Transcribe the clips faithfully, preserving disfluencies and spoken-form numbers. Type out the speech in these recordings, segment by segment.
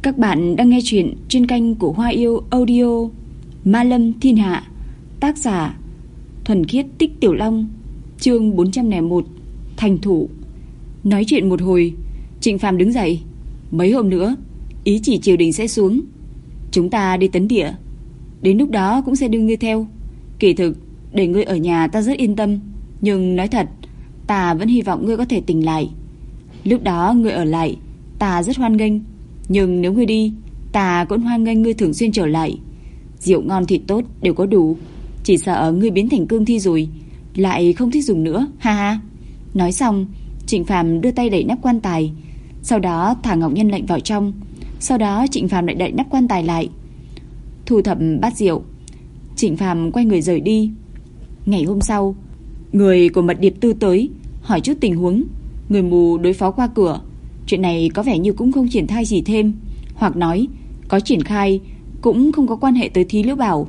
Các bạn đang nghe chuyện trên kênh của Hoa Yêu Audio. Ma Lâm Thiên Hạ, tác giả Thuần Khiết Tích Tiểu Long, chương bốn trăm lẻ một, Thành Thủ. Nói chuyện một hồi, Trịnh Phàm đứng dậy. Mấy hôm nữa, ý chỉ triều đình sẽ xuống. Chúng ta đi tấn địa, đến lúc đó cũng sẽ đưa ngươi theo. Kỳ thực, để ngươi ở nhà ta rất yên tâm, nhưng nói thật, ta vẫn hy vọng ngươi có thể tỉnh lại. Lúc đó ngươi ở lại, ta rất hoan nghênh. Nhưng nếu ngươi đi, ta cũng hoan nghênh ngươi thường xuyên trở lại. Rượu ngon thịt tốt đều có đủ. Chỉ sợ ngươi biến thành cương thi rồi lại không thích dùng nữa, ha ha. Nói xong, Trịnh Phàm đưa tay đẩy nắp quan tài, sau đó thả Ngọc Nhân Lệnh vào trong. Sau đó Trịnh Phàm lại đậy nắp quan tài lại, thu thập bát rượu. Trịnh Phàm quay người rời đi. Ngày hôm sau, người của Mật Điệp Tư tới hỏi chút tình huống. Người mù đối phó qua cửa. Chuyện này có vẻ như cũng không triển khai gì thêm, hoặc nói có triển khai cũng không có quan hệ tới Thí Liễu Bảo.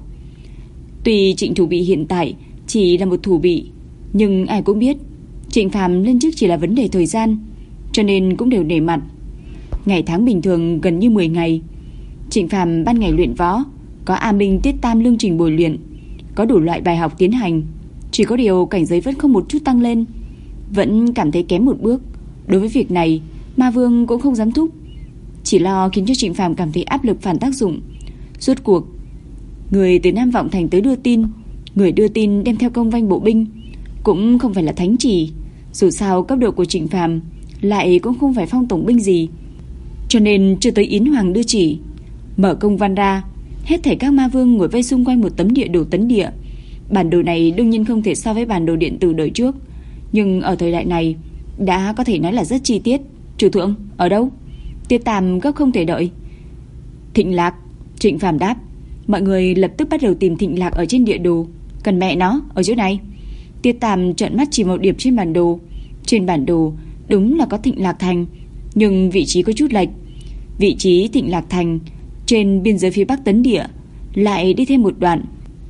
Tuy Trịnh thủ bị hiện tại chỉ là một thủ bị, nhưng ai cũng biết Trịnh Phàm lên chức chỉ là vấn đề thời gian, cho nên cũng đều nể mặt. Ngày tháng bình thường gần như mười ngày. Trịnh Phàm ban ngày luyện võ, có A Minh Tiết Tam lương trình bồi luyện, có đủ loại bài học tiến hành. Chỉ có điều cảnh giới vẫn không một chút tăng lên, vẫn cảm thấy kém một bước. Đối với việc này, Ma Vương cũng không dám thúc, chỉ lo khiến cho Trịnh Phàm cảm thấy áp lực phản tác dụng. Rốt cuộc, người từ Nam Vọng Thành tới đưa tin, người đưa tin đem theo công vanh bộ binh, cũng không phải là thánh chỉ. Dù sao cấp độ của Trịnh Phàm lại cũng không phải phong tổng binh gì, cho nên chưa tới Yến Hoàng đưa chỉ. Mở công văn ra, hết thảy các ma vương ngồi vây xung quanh một tấm địa đồ tấn địa. Bản đồ này đương nhiên không thể so với bản đồ điện tử đời trước, nhưng ở thời đại này đã có thể nói là rất chi tiết. Chủ thượng, ở đâu? Tiết Tam gấp không thể đợi. Thịnh Lạc, Trịnh Phàm đáp. Mọi người lập tức bắt đầu tìm Thịnh Lạc ở trên địa đồ. Cần mẹ nó, ở chỗ này. Tiết Tam trợn mắt chỉ một điểm trên bản đồ. Trên bản đồ đúng là có Thịnh Lạc Thành, nhưng vị trí có chút lệch. Vị trí Thịnh Lạc Thành trên biên giới phía bắc tấn địa lại đi thêm một đoạn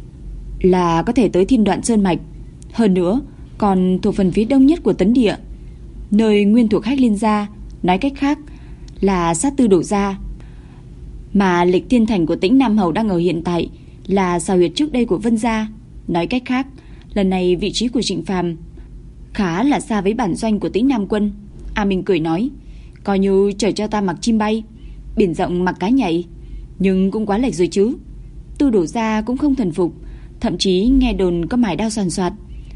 là có thể tới Thiên Đoạn Sơn Mạch. Hơn nữa còn thuộc phần phía đông nhất của tấn địa, nơi nguyên thuộc Hách Liên gia, nói cách khác là sát Tư Đổ gia. Mà Lịch Thiên Thành của Tĩnh Nam Hầu đang ở hiện tại là xào huyệt trước đây của Vân gia. Nói cách khác, lần này vị trí của Trịnh Phàm khá là xa với bản doanh của Tĩnh Nam quân. A Minh cười nói, coi như trời cho ta mặc chim bay, biển rộng mặc cá nhảy, nhưng cũng quá lệch rồi chứ. Tư Đổ gia cũng không thần phục, thậm chí nghe đồn có mài đao soàn soạt,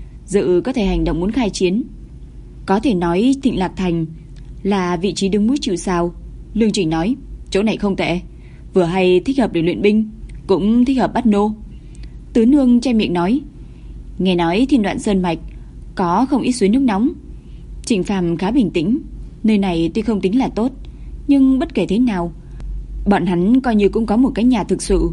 dự có thể hành động muốn khai chiến. Có thể nói Thịnh Lạc Thành là vị trí đứng mũi chịu sào. Lương Trình nói, chỗ này không tệ, vừa hay thích hợp để luyện binh, cũng thích hợp bắt nô. Tứ Nương che miệng nói, nghe nói Thiên Đoạn Sơn Mạch có không ít suối nước nóng. Trịnh Phàm khá bình tĩnh. Nơi này tuy không tính là tốt, nhưng bất kể thế nào, bọn hắn coi như cũng có một cái nhà thực sự.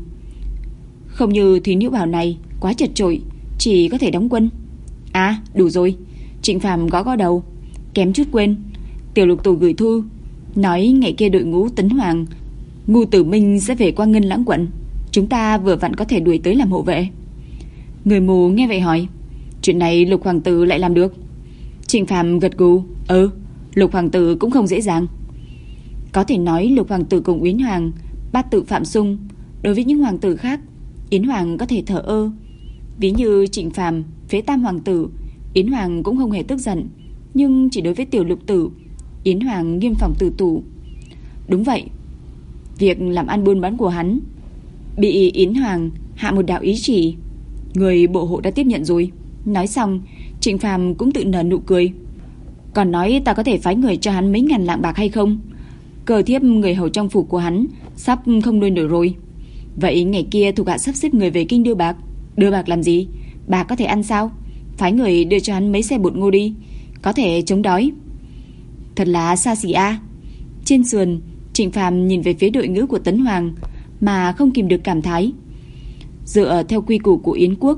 Không như Thúy Liễu Bảo này quá chật chội, chỉ có thể đóng quân. À, đủ rồi. Trịnh Phàm gõ gõ đầu, kém chút quên. Tiểu Lục Tổ gửi thư nói ngày kia đội ngũ Tấn Hoàng, Ngưu Tử Minh sẽ về qua Ngân Lãng quận, chúng ta vừa vặn có thể đuổi tới làm hộ vệ. Người mù nghe vậy hỏi, chuyện này Lục Hoàng tử lại làm được? Trịnh Phàm gật gù, ừ, Lục Hoàng tử cũng không dễ dàng. Có thể nói Lục Hoàng tử cùng Yến Hoàng bát tự Phạm Sung, đối với những hoàng tử khác Yến Hoàng có thể thờ ơ. Ví như Trịnh Phàm phế tam hoàng tử, Yến Hoàng cũng không hề tức giận, nhưng chỉ đối với Tiểu Lục tử, Yến Hoàng nghiêm phòng tử tù. Đúng vậy, việc làm ăn buôn bán của hắn bị Yến Hoàng hạ một đạo ý chỉ, người bộ hộ đã tiếp nhận rồi. Nói xong, Trịnh Phàm cũng tự nở nụ cười. Còn nói ta có thể phái người cho hắn mấy ngàn lạng bạc hay không? Cờ thiếp người hầu trong phủ của hắn sắp không nuôi nổi rồi. Vậy ngày kia thuộc hạ sắp xếp người về kinh đưa bạc. Đưa bạc làm gì? Bạc có thể ăn sao? Phái người đưa cho hắn mấy xe bột ngô đi, có thể chống đói. Thật là xa xỉ a. Trên sườn, Trịnh Phàm nhìn về phía đội ngũ của Tấn Hoàng mà không kìm được cảm thán. Dựa theo quy củ của Yến quốc,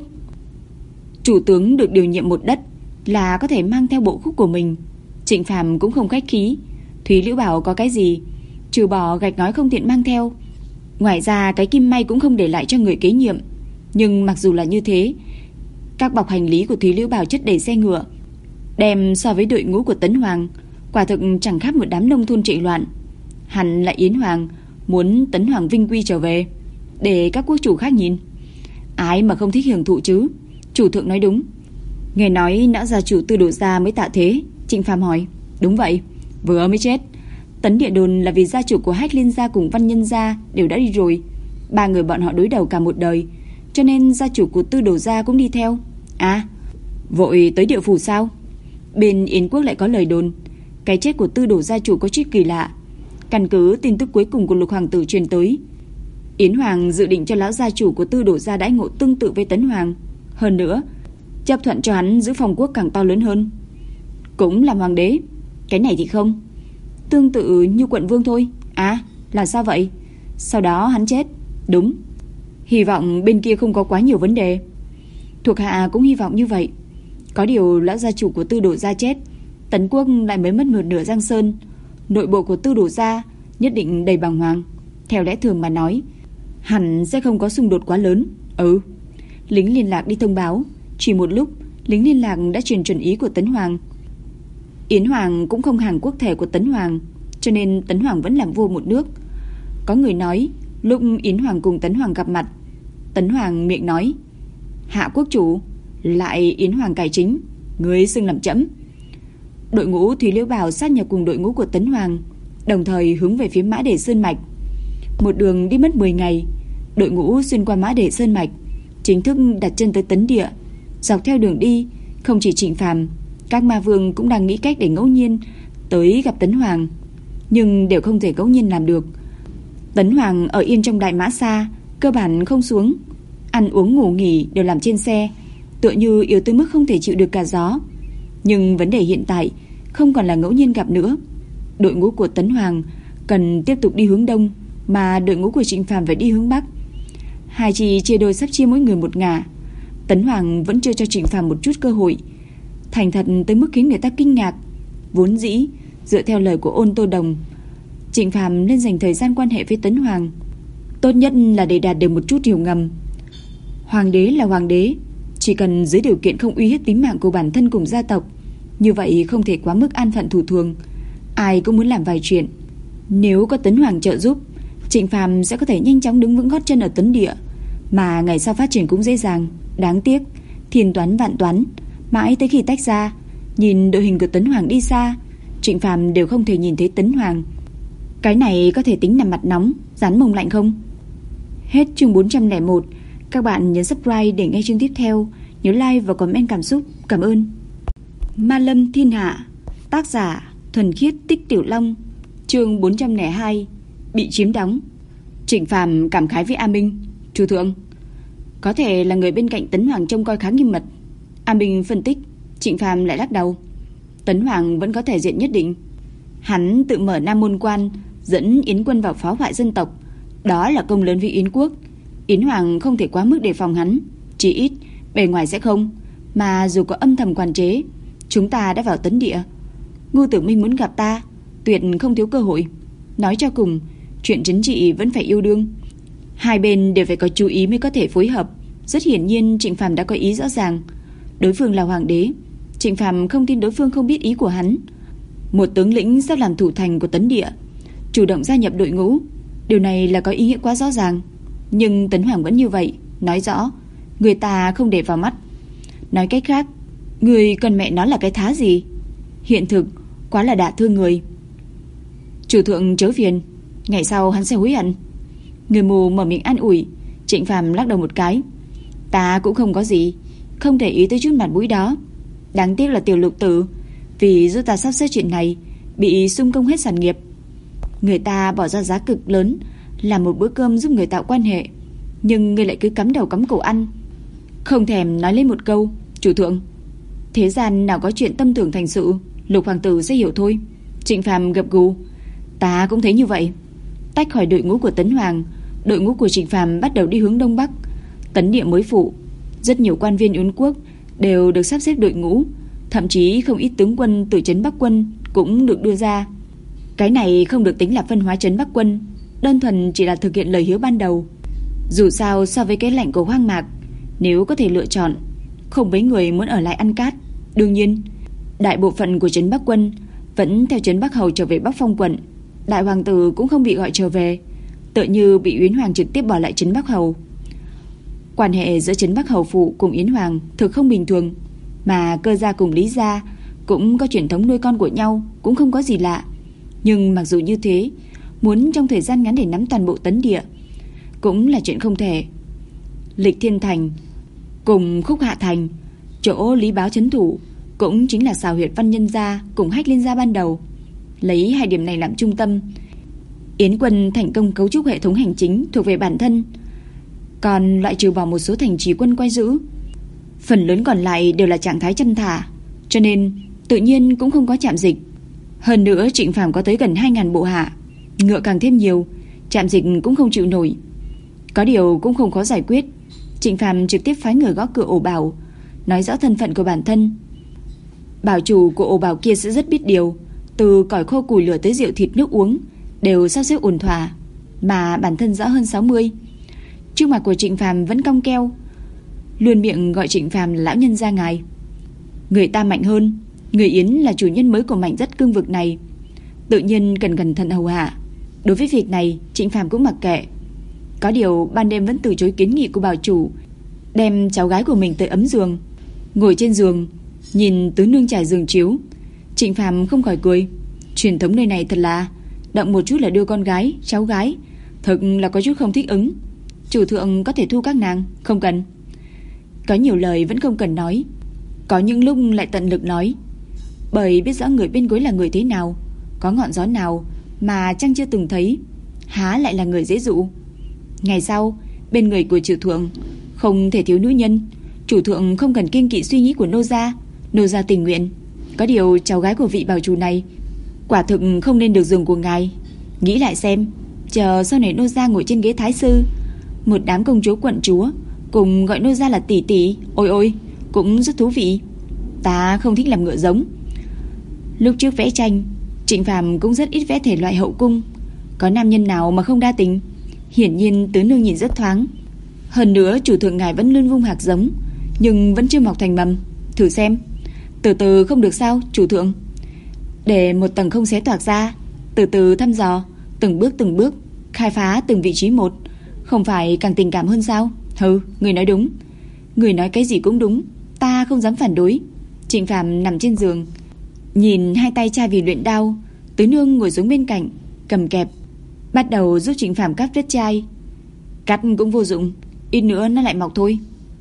chủ tướng được điều nhiệm một đất là có thể mang theo bộ khúc của mình. Trịnh Phàm cũng không khách khí. Thúy Liễu Bảo có cái gì, trừ bỏ gạch ngói không tiện mang theo, ngoài ra cái kim may cũng không để lại cho người kế nhiệm. Nhưng mặc dù là như thế, các bọc hành lý của Thúy Liễu Bảo chất đầy xe ngựa, đem so với đội ngũ của Tấn Hoàng, quả thực chẳng khác một đám nông thôn chạy loạn. Hẳn là Yến Hoàng muốn Tấn Hoàng vinh quy trở về, để các quốc chủ khác nhìn. Ai mà không thích hưởng thụ chứ? Chủ thượng nói đúng. Nghe nói lão gia chủ Tư Đồ gia mới tạ thế. Trịnh Phàm hỏi. Đúng vậy, vừa mới chết. Tấn địa đồn là vì gia chủ của Hách Liên gia cùng Văn Nhân gia đều đã đi rồi. Ba người bọn họ đối đầu cả một đời, cho nên gia chủ của Tư Đồ gia cũng đi theo. À, vội tới địa phủ sao? Bên Yến quốc lại có lời đồn cái chết của Tư Đồ gia chủ có chút kỳ lạ. Căn cứ tin tức cuối cùng của Lục hoàng tử truyền tới, Yến hoàng dự định cho lão gia chủ của Tư Đồ gia đãi ngộ tương tự với Tấn hoàng, hơn nữa chấp thuận cho hắn giữ phong quốc càng to lớn hơn, cũng làm hoàng đế. Cái này thì không, tương tự như quận vương thôi. À, là sao vậy? Sau đó hắn chết. Đúng. Hy vọng bên kia không có quá nhiều vấn đề. Thuộc hạ cũng hy vọng như vậy. Có điều lão gia chủ của Tư Đồ gia chết, Tấn quốc lại mới mất một nửa Giang Sơn. Nội bộ của Tư Đồ gia nhất định đầy bàng hoàng. Theo lẽ thường mà nói, hẳn sẽ không có xung đột quá lớn. Ừ. Lính liên lạc đi thông báo. Chỉ một lúc, lính liên lạc đã truyền chuẩn ý của Tấn Hoàng. Yến Hoàng cũng không hàng quốc thể của Tấn Hoàng, cho nên Tấn Hoàng vẫn làm vua một nước. Có người nói, lúc Yến Hoàng cùng Tấn Hoàng gặp mặt, Tấn Hoàng miệng nói: Hạ quốc chủ, lại Yến Hoàng cải chính, người xưng làm chẫm. Đội ngũ Thúy Liễu Bảo sát nhập cùng đội ngũ của Tấn Hoàng, đồng thời hướng về phía Mã Đề Sơn Mạch. Một đường đi mất mười ngày, đội ngũ xuyên qua Mã Đề Sơn Mạch, chính thức đặt chân tới Tấn Địa. Dọc theo đường đi, không chỉ Trịnh Phàm, các ma vương cũng đang nghĩ cách để ngẫu nhiên tới gặp Tấn Hoàng, nhưng đều không thể ngẫu nhiên làm được. Tấn Hoàng ở yên trong Đại Mã Sa, cơ bản không xuống, ăn uống ngủ nghỉ đều làm trên xe, tựa như yếu tới mức không thể chịu được cả gió. Nhưng vấn đề hiện tại không còn là ngẫu nhiên gặp nữa. Đội ngũ của Tấn Hoàng cần tiếp tục đi hướng đông, mà đội ngũ của Trịnh Phàm phải đi hướng bắc. Hai chi chia đôi sắp chia mỗi người một ngả. Tấn Hoàng vẫn chưa cho Trịnh Phàm một chút cơ hội, thành thật tới mức khiến người ta kinh ngạc. Vốn dĩ dựa theo lời của Ôn Tô Đồng, Trịnh Phàm nên dành thời gian quan hệ với Tấn Hoàng, tốt nhất là để đạt được một chút hiểu ngầm. Hoàng đế là hoàng đế, chỉ cần dưới điều kiện không uy hiếp tính mạng của bản thân cùng gia tộc, như vậy không thể quá mức an phận thủ thường. Ai cũng muốn làm vài chuyện. Nếu có Tấn Hoàng trợ giúp, Trịnh Phàm sẽ có thể nhanh chóng đứng vững gót chân ở Tấn Địa, mà ngày sau phát triển cũng dễ dàng. Đáng tiếc, thiên toán vạn toán, mãi tới khi tách ra, nhìn đội hình của Tấn Hoàng đi xa, Trịnh Phàm đều không thể nhìn thấy Tấn Hoàng. Cái này có thể tính là mặt nóng dán mông lạnh không? Hết chương bốn trăm lẻ một. Các bạn nhấn subscribe để nghe chương tiếp theo. Nhớ like và comment cảm xúc. Cảm ơn. Ma Lâm Thiên Hạ. Tác giả Thuần Khiết Tích Tiểu Long. Chương bốn trăm lẻ hai. Bị chiếm đóng. Trịnh Phàm cảm khái với A Minh. Chủ thượng, có thể là người bên cạnh Tấn Hoàng trông coi khá nghiêm mật. A Minh phân tích. Trịnh Phàm lại lắc đầu. Tấn Hoàng vẫn có thể diện nhất định. Hắn tự mở Nam Môn Quan, dẫn Yến quân vào phá hoại dân tộc, đó là công lớn với Yến quốc. Yến Hoàng không thể quá mức đề phòng hắn, chỉ ít bề ngoài sẽ không, mà dù có âm thầm quản chế, chúng ta đã vào Tấn Địa. Ngô Tử Minh muốn gặp ta, tuyệt không thiếu cơ hội. Nói cho cùng, chuyện chính trị vẫn phải yêu đương, hai bên đều phải có chú ý mới có thể phối hợp. Rất hiển nhiên Trịnh Phàm đã có ý rõ ràng. Đối phương là hoàng đế, Trịnh Phàm không tin đối phương không biết ý của hắn. Một tướng lĩnh sắp làm thủ thành của Tấn Địa, chủ động gia nhập đội ngũ, điều này là có ý nghĩa quá rõ ràng. Nhưng Tấn Hoàng vẫn như vậy, nói rõ người ta không để vào mắt. Nói cách khác, người cần mẹ nó là cái thá gì? Hiện thực quá là đả thương người. Chủ thượng chớ phiền, ngày sau hắn sẽ hối hận. Người mù mở miệng an ủi. Trịnh Phàm lắc đầu một cái. Ta cũng không có gì, không để ý tới chút mặt mũi đó. Đáng tiếc là Tiểu Lục Tử vì giúp ta sắp xếp chuyện này bị xung công hết sản nghiệp. Người ta bỏ ra giá cực lớn làm một bữa cơm giúp người tạo quan hệ, nhưng người lại cứ cắm đầu cắm cổ ăn, không thèm nói lên một câu. Chủ thượng, thế gian nào có chuyện tâm tưởng thành sự, Lục hoàng tử sẽ hiểu thôi. Trịnh Phàm gật gù. Ta cũng thấy như vậy. Tách khỏi đội ngũ của Tấn Hoàng, đội ngũ của Trịnh Phàm bắt đầu đi hướng đông bắc. Tấn Địa mới phụ, rất nhiều quan viên Yến quốc đều được sắp xếp đội ngũ, thậm chí không ít tướng quân từ trấn Bắc quân cũng được đưa ra. Cái này không được tính là phân hóa trấn Bắc quân, đơn thuần chỉ là thực hiện lời hứa ban đầu. Dù sao so với cái lạnh của hoang mạc, nếu có thể lựa chọn, không mấy người muốn ở lại ăn cát. Đương nhiên, đại bộ phận của trấn Bắc quân vẫn theo trấn Bắc hầu trở về Bắc Phong quận. Đại hoàng tử cũng không bị gọi trở về. tựa như bị Yến Hoàng trực tiếp bỏ lại trấn Bắc Hầu. Quan hệ giữa trấn Bắc Hầu phủ cùng Yến Hoàng thực không bình thường, mà Cơ gia cùng Lý gia cũng có truyền thống nuôi con của nhau, cũng không có gì lạ. Nhưng mặc dù như thế, muốn trong thời gian ngắn để nắm toàn bộ Tấn Địa cũng là chuyện không thể. Lịch Thiên Thành cùng Khúc Hạ Thành, chỗ Lý Báo trấn thủ, cũng chính là xào huyệt Văn Nhân gia cùng Hách Liên gia ban đầu. Lấy hai điểm này làm trung tâm, Yến quân thành công cấu trúc hệ thống hành chính thuộc về bản thân, còn loại trừ bỏ một số thành trì quân quay giữ. Phần lớn còn lại đều là trạng thái chăn thả, cho nên tự nhiên cũng không có trạm dịch. Hơn nữa Trịnh Phàm có tới gần hai nghìn bộ hạ, ngựa càng thêm nhiều, trạm dịch cũng không chịu nổi. Có điều cũng không khó giải quyết. Trịnh Phàm trực tiếp phái người gõ cửa ổ bảo, nói rõ thân phận của bản thân. Bảo chủ của ổ bảo kia sẽ rất biết điều, từ cỏi khô củi lửa tới rượu thịt nước uống đều sắp xếp ổn thỏa, mà bản thân rõ hơn sáu mươi. Trước mặt của Trịnh Phàm vẫn cong keo, luôn miệng gọi Trịnh Phàm là lão nhân gia ngài. Người ta mạnh hơn, người Yến là chủ nhân mới của mảnh đất cương vực này, tự nhiên cần cẩn thận hầu hạ. Đối với việc này Trịnh Phàm cũng mặc kệ. Có điều ban đêm vẫn từ chối kiến nghị của bảo chủ, đem cháu gái của mình tới ấm giường. Ngồi trên giường nhìn tứ nương trải giường chiếu, Trịnh Phàm không khỏi cười. Truyền thống nơi này thật là động một chút là đưa con gái, cháu gái, thực là có chút không thích ứng. Chủ thượng có thể thu các nàng, không cần. Có nhiều lời vẫn không cần nói, có những lúc lại tận lực nói, bởi biết rõ người bên gối là người thế nào, có ngọn gió nào mà chăng chưa từng thấy, há lại là người dễ dụ. Ngày sau bên người của chủ thượng không thể thiếu nữ nhân, chủ thượng không cần kiêng kỵ suy nghĩ của nô gia, nô gia tình nguyện. Có điều cháu gái của vị bảo chủ này quả thực không nên được giường của ngài. Nghĩ lại xem, chờ sau này nô gia ngồi trên ghế thái sư, một đám công chúa quận chúa cùng gọi nô gia là tỷ tỷ, ôi ôi, cũng rất thú vị. Ta không thích làm ngựa giống. Lúc trước vẽ tranh, Trịnh Phàm cũng rất ít vẽ thể loại hậu cung, có nam nhân nào mà không đa tình. Hiển nhiên tứ nương nhìn rất thoáng. Hơn nữa chủ thượng ngài vẫn luôn vung hạt giống, nhưng vẫn chưa mọc thành mầm. Thử xem, từ từ không được sao chủ thượng? Để một tầng không xé toạc ra, từ từ thăm dò, từng bước từng bước khai phá từng vị trí một, không phải càng tình cảm hơn sao? Hừ, người nói đúng. Người nói cái gì cũng đúng, ta không dám phản đối. Trịnh Phàm nằm trên giường, nhìn hai tay cha vì luyện đao. Tứ nương ngồi xuống bên cạnh, cầm kẹp, bắt đầu giúp Trịnh Phàm cắt vết chai. Cắt cũng vô dụng, ít nữa nó lại mọc thôi.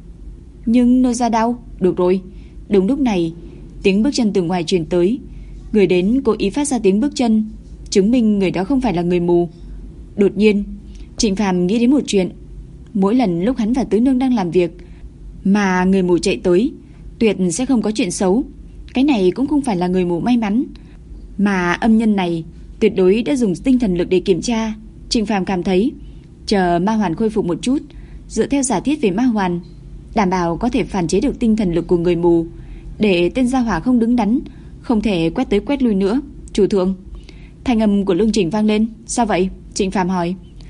Nhưng nô ra đau. Được rồi. Đúng lúc này, tiếng bước chân từ ngoài truyền tới. Người đến cố ý phát ra tiếng bước chân, chứng minh người đó không phải là người mù. Đột nhiên Trịnh Phàm nghĩ đến một chuyện. Mỗi lần lúc hắn và tứ nương đang làm việc mà người mù chạy tới, tuyệt sẽ không có chuyện xấu. Cái này cũng không phải là người mù may mắn, mà âm nhân này tuyệt đối đã dùng tinh thần lực để kiểm tra. Trịnh Phàm cảm thấy chờ ma hoàn khôi phục một chút, dựa theo giả thiết về ma hoàn, đảm bảo có thể phản chế được tinh thần lực của người mù, để tên gia hỏa không đứng đắn, không thể quét tới quét lui nữa. Chủ thượng, thanh âm của Lương Trình vang lên. Sao vậy? Trịnh Phàm hỏi.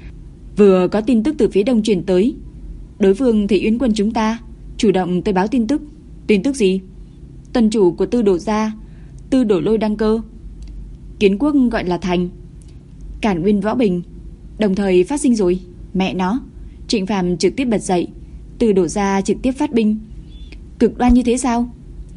Vừa có tin tức từ phía đông truyền tới, đối phương thì Yến quân chúng ta chủ động tới báo tin tức. Tin tức gì? Tuần chủ của Tư Đổ gia, Tư Đổ Lôi đăng cơ, kiến quốc gọi là thành, cản nguyên võ bình, đồng thời phát sinh rồi. Mẹ nó! Trịnh Phàm trực tiếp bật dậy. Tư Đổ gia trực tiếp phát binh, cực đoan như thế sao?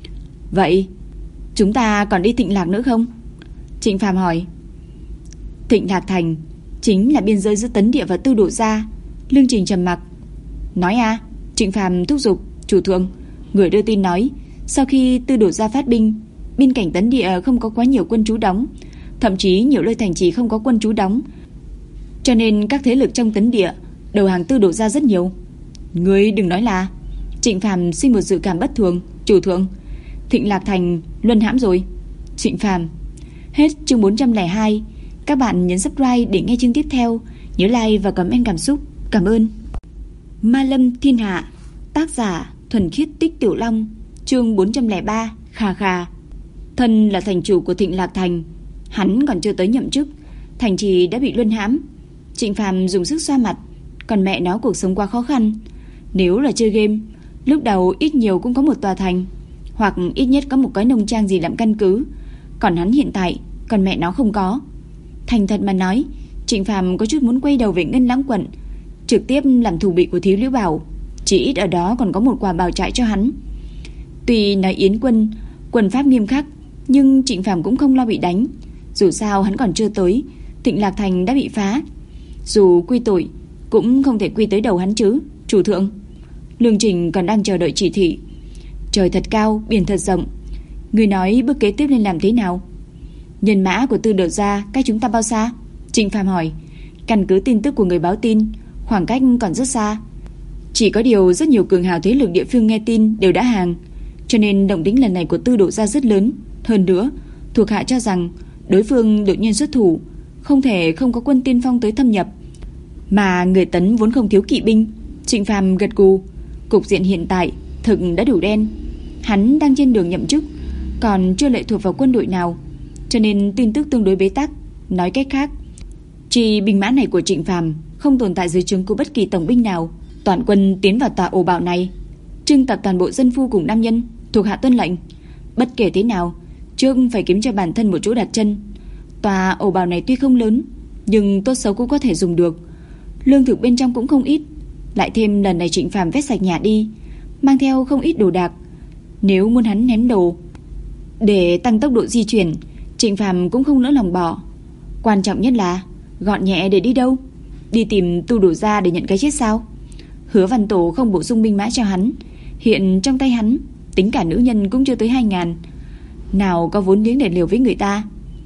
Vậy chúng ta còn đi Thịnh Lạc nữa không? Trịnh Phàm hỏi. Thịnh Lạc thành chính là biên giới giữa Tấn Địa và Tư Đổ gia. Lương Trình trầm mặc. Nói a. À? Trịnh Phàm thúc giục. Chủ thượng, người đưa tin nói sau khi Tư Đổ gia phát binh, biên cảnh Tấn Địa không có quá nhiều quân trú đóng, thậm chí nhiều nơi thành trì không có quân trú đóng, cho nên các thế lực trong Tấn Địa đầu hàng Tư Đổ gia rất nhiều. Ngươi đừng nói là. Trịnh Phàm sinh một dự cảm bất thường. Chủ thượng, Thịnh Lạc thành luân hãm rồi. Trịnh Phàm. Hết chương bốn trăm lẻ hai. Các bạn nhấn subscribe để nghe chương tiếp theo. Nhớ like và comment cảm xúc. Cảm ơn. Ma Lâm Thiên Hạ. Tác giả Thuần Khiết Tích Tiểu Long. Chương bốn trăm lẻ ba. Khà khà. Thân là thành chủ của Thịnh Lạc thành, hắn còn chưa tới nhậm chức, thành trì đã bị luân hãm. Trịnh Phàm dùng sức xoa mặt. Còn mẹ nó, cuộc sống quá khó khăn. Nếu là chơi game, lúc đầu ít nhiều cũng có một tòa thành, hoặc ít nhất có một cái nông trang gì làm căn cứ. Còn hắn hiện tại, còn mẹ nó không có. Thành thật mà nói, Trịnh Phàm có chút muốn quay đầu về Ngân Lãng quận, trực tiếp làm thủ bị của Thiếu Liễu Bảo, chỉ ít ở đó còn có một quả bảo trại cho hắn. Tuy nói Yến quân quân pháp nghiêm khắc, nhưng Trịnh Phàm cũng không lo bị đánh. Dù sao hắn còn chưa tới, Thịnh Lạc Thành đã bị phá, dù quy tội cũng không thể quy tới đầu hắn chứ. Chủ thượng, Lương Trình còn đang chờ đợi chỉ thị. Trời thật cao, biển thật rộng, người nói bước kế tiếp nên làm thế nào? Nhân mã của Tư Đột gia cách chúng ta bao xa? Trịnh Phàm hỏi. Căn cứ tin tức của người báo tin, khoảng cách còn rất xa. Chỉ có điều rất nhiều cường hào thế lực địa phương nghe tin đều đã hàng, cho nên động tĩnh lần này của Tư Đột gia rất lớn. Hơn nữa, thuộc hạ cho rằng đối phương đột nhiên xuất thủ, không thể không có quân tiên phong tới thâm nhập, mà người Tấn vốn không thiếu kỵ binh. Trịnh Phàm gật gù. Cục diện hiện tại thực đã đủ đen. Hắn đang trên đường nhậm chức, còn chưa lệ thuộc vào quân đội nào, cho nên tin tức tương đối bế tắc. Nói cách khác, chi binh mã này của Trịnh Phàm không tồn tại dưới trướng của bất kỳ tổng binh nào. Toàn quân tiến vào tòa ổ bạo này, trưng tập toàn bộ dân phu cùng nam nhân. Thuộc hạ tuân lệnh. Bất kể thế nào, trước phải kiếm cho bản thân một chỗ đặt chân. Tòa ổ bào này tuy không lớn, nhưng tốt xấu cũng có thể dùng được. Lương thực bên trong cũng không ít, lại thêm lần này Trịnh Phàm vét sạch nhà đi, mang theo không ít đồ đạc. Nếu muốn hắn ném đồ để tăng tốc độ di chuyển, Trịnh Phàm cũng không nỡ lòng bỏ. Quan trọng nhất là gọn nhẹ. Để đi đâu? Đi tìm Tu Đổ gia để nhận cái chết sao? Hứa Văn Tổ không bổ sung binh mã cho hắn, hiện trong tay hắn tính cả nữ nhân cũng chưa tới hai ngàn, nào có vốn liếng để liều với người ta.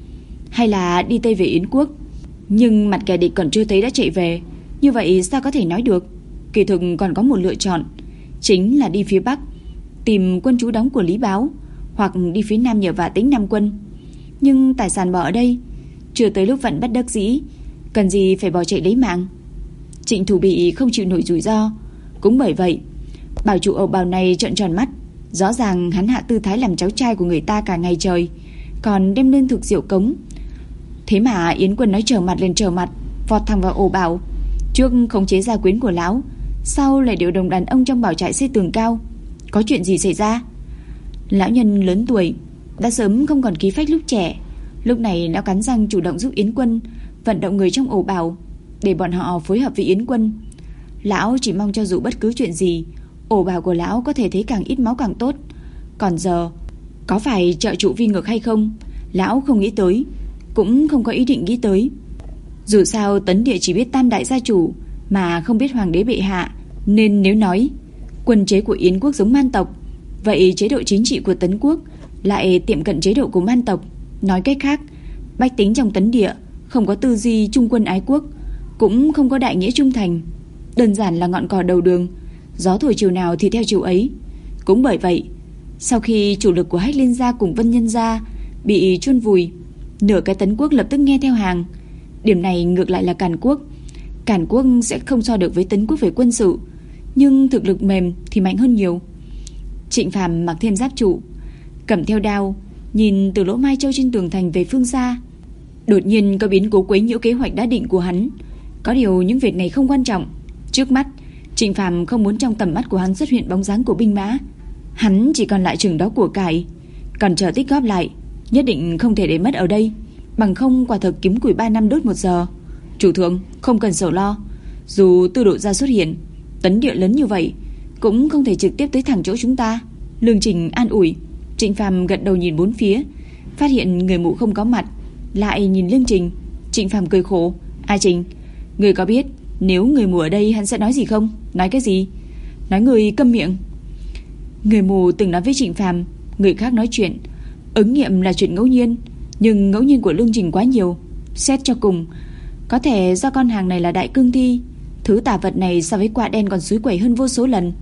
Hay là đi Tây về Yến quốc? Nhưng mặt kẻ địch còn chưa thấy đã chạy về, như vậy sao có thể nói được? Kỳ thực còn có một lựa chọn, chính là đi phía Bắc tìm quân trú đóng của Lý Báo, hoặc đi phía Nam nhờ Vả Tĩnh Nam quân. Nhưng tài sản bỏ ở đây, chưa tới lúc vận bất đắc dĩ, cần gì phải bỏ chạy lấy mạng. Trịnh Thủ Bị không chịu nổi rủi ro. Cũng bởi vậy, bảo chủ ổ bào này trợn tròn mắt. Rõ ràng hắn hạ tư thái làm cháu trai của người ta cả ngày trời, còn đem lương thực rượu cống. Thế mà Yến quân nói trở mặt lên trở mặt, vọt thẳng vào ổ bào. Trước khống chế gia quyến của lão, sau lại điều đồng đàn ông trong bảo trại xây tường cao. Có chuyện gì xảy ra? Lão nhân lớn tuổi, đã sớm không còn khí phách lúc trẻ. Lúc này lão cắn răng chủ động giúp Yến quân vận động người trong ổ bào, để bọn họ phối hợp với Yến quân. Lão chỉ mong cho dù bất cứ chuyện gì, ổ bào của lão có thể thấy càng ít máu càng tốt. Còn giờ, có phải trợ trụ vi ngược hay không, lão không nghĩ tới, cũng không có ý định nghĩ tới. Dù sao Tấn Địa chỉ biết tam đại gia chủ, mà không biết hoàng đế bệ hạ, nên nếu nói quân chế của Yến quốc giống man tộc, vậy chế độ chính trị của Tấn quốc lại tiệm cận chế độ của man tộc. Nói cách khác, bách tính trong Tấn Địa không có tư duy trung quân ái quốc, cũng không có đại nghĩa trung thành, đơn giản là ngọn cỏ đầu đường, gió thổi chiều nào thì theo chiều ấy. Cũng bởi vậy, sau khi chủ lực của Hách Liên gia cùng Vân Nhân gia bị chôn vùi, nửa cái Tấn quốc lập tức nghe theo hàng. Điểm này ngược lại là Càn quốc. Càn quốc sẽ không so được với Tấn quốc về quân sự, nhưng thực lực mềm thì mạnh hơn nhiều. Trịnh Phàm mặc thêm giáp trụ, cầm theo đao, nhìn từ lỗ mai châu trên tường thành về phương xa. Đột nhiên có biến cố quấy nhiễu kế hoạch đã định của hắn. Có điều những việc này không quan trọng. Trước mắt, Trịnh Phàm không muốn trong tầm mắt của hắn xuất hiện bóng dáng của binh mã. Hắn chỉ còn lại chừng đó của cải, còn chờ tích góp lại, nhất định không thể để mất ở đây, bằng không quả thực kiếm củi ba năm đốt một giờ. Chủ thượng, không cần sầu lo, dù Tư Độ gia xuất hiện, Tấn Địa lớn như vậy, cũng không thể trực tiếp tới thẳng chỗ chúng ta. Lương Trình an ủi. Trịnh Phàm gật đầu nhìn bốn phía, phát hiện người mụ không có mặt, lại nhìn Lương Trình. Trịnh Phàm cười khổ. A Trình, người có biết nếu người mù ở đây hắn sẽ nói gì không? Nói cái gì? Nói người câm miệng. Người mù từng nói với Trịnh Phàm, người khác nói chuyện ứng nghiệm là chuyện ngẫu nhiên, nhưng ngẫu nhiên của Lương Trình quá nhiều. Xét cho cùng, có thể do con hàng này là đại cương thi. Thứ tà vật này so với quạ đen còn suối quẩy hơn vô số lần,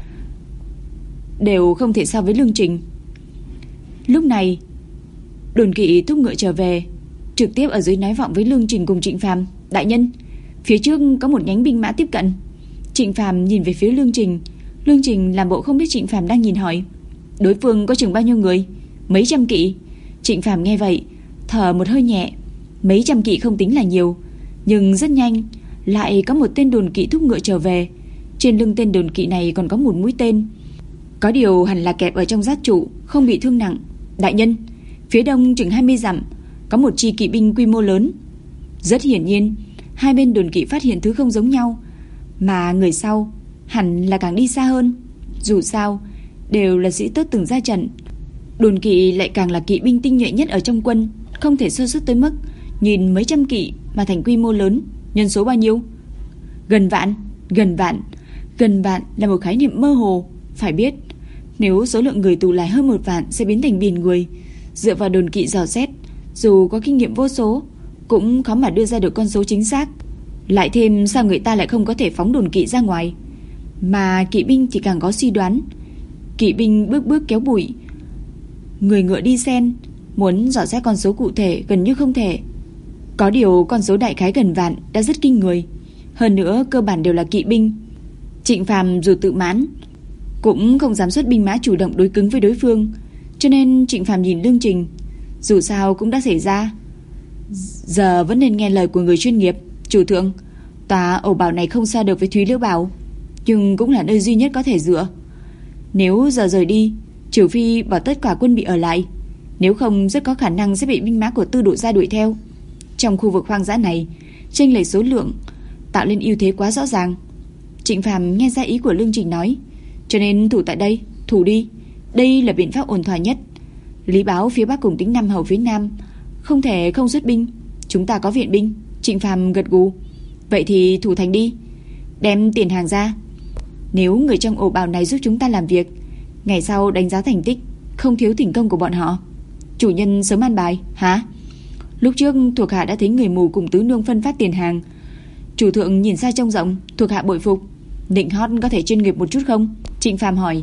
đều không thể so với Lương Trình. Lúc này, Đồn Kỵ thúc ngựa trở về, trực tiếp ở dưới nói vọng với Lương Trình cùng Trịnh Phàm. Đại nhân, phía trước có một nhánh binh mã tiếp cận. Trịnh Phàm nhìn về phía Lương Trình. Lương Trình làm bộ không biết Trịnh Phàm đang nhìn hỏi. Đối phương có chừng bao nhiêu người? Mấy trăm kỵ. Trịnh Phàm nghe vậy, thở một hơi nhẹ. Mấy trăm kỵ không tính là nhiều, nhưng rất nhanh lại có một tên Đồn Kỵ thúc ngựa trở về. Trên lưng tên Đồn Kỵ này còn có một mũi tên, có điều hẳn là kẹp ở trong giáp trụ, không bị thương nặng. Đại nhân, phía đông chừng hai mươi dặm có một chi kỵ binh quy mô lớn. Rất hiển nhiên, hai bên đồn kỵ phát hiện thứ không giống nhau, mà người sau hẳn là càng đi xa hơn. Dù sao đều là sĩ tốt từng ra trận, đồn kỵ lại càng là kỵ binh tinh nhuệ nhất ở trong quân, không thể sơ suất tới mức nhìn mấy trăm kỵ mà thành quy mô lớn. Nhân số bao nhiêu? Gần vạn. Gần vạn. Gần vạn là một khái niệm mơ hồ. Phải biết, nếu số lượng người tụ lại hơn một vạn sẽ biến thành biển người. Dựa vào đồn kỵ dò xét, dù có kinh nghiệm vô số cũng khó mà đưa ra được con số chính xác. Lại thêm sao người ta lại không có thể phóng đồn kỵ ra ngoài, mà kỵ binh thì càng có suy đoán. Kỵ binh bước bước kéo bụi, người ngựa đi sen, muốn dò xét con số cụ thể gần như không thể. Có điều con số đại khái gần vạn đã rất kinh người. Hơn nữa cơ bản đều là kỵ binh. Trịnh Phàm dù tự mãn cũng không dám xuất binh mã chủ động đối cứng với đối phương, cho nên Trịnh Phàm nhìn Lương Trình. Dù sao cũng đã xảy ra, giờ vẫn nên nghe lời của người chuyên nghiệp. Chủ thượng, tòa ẩu bảo này không xa được với Thúy Liễu Bảo, nhưng cũng là nơi duy nhất có thể dựa. Nếu giờ rời đi, trừ phi bảo tất cả quân bị ở lại, nếu không rất có khả năng sẽ bị binh mã của Tư Độ gia đuổi theo. Trong khu vực hoang dã này, chênh lệch số lượng tạo lên ưu thế quá rõ ràng. Trịnh Phàm nghe ra ý của Lương Trình nói, cho nên thủ tại đây, thủ đi. Đây là biện pháp ổn thỏa nhất. Lý Báo phía bắc cùng Tính Nam Hầu phía nam không thể không xuất binh, chúng ta có viện binh. Trịnh Phàm gật gù. Vậy thì thủ thành đi, đem tiền hàng ra. Nếu người trong ổ bào này giúp chúng ta làm việc, ngày sau đánh giá thành tích, không thiếu thành công của bọn họ. Chủ nhân sớm an bài. Hả? Lúc trước thuộc hạ đã thấy người mù cùng tứ nương phân phát tiền hàng. Chủ thượng nhìn xa trông rộng, thuộc hạ bội phục. Định hót có thể chuyên nghiệp một chút không? Trịnh Phàm hỏi.